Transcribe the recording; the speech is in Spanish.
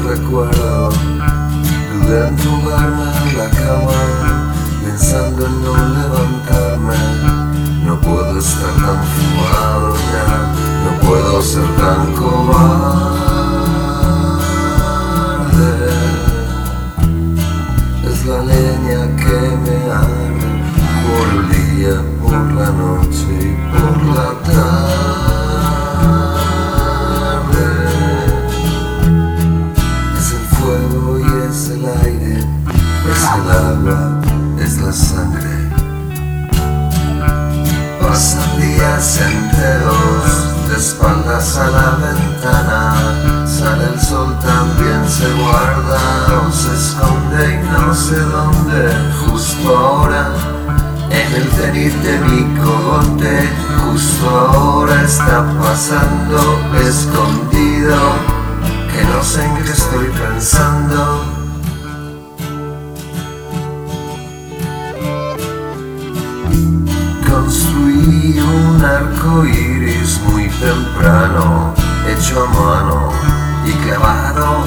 recuerdo, dudé en tumbarme en la cama, pensando en no levantarme. No puedo estar tan fumado ya, no puedo ser tan cobarde. Es la leña que me arde por el día, por la noche y por la tarde. Es el fuego y es el aire, es el agua, es la sangre. Pasan días enteros de espaldas a la ventana. Sale el sol, también se guarda o se esconde y no sé dónde. Justo ahora, en el cenit de mi cogote, justo ahora está pasando escondido, que no sé en qué estoy pensando. Construí un arco iris muy temprano, hecho a mano y clavado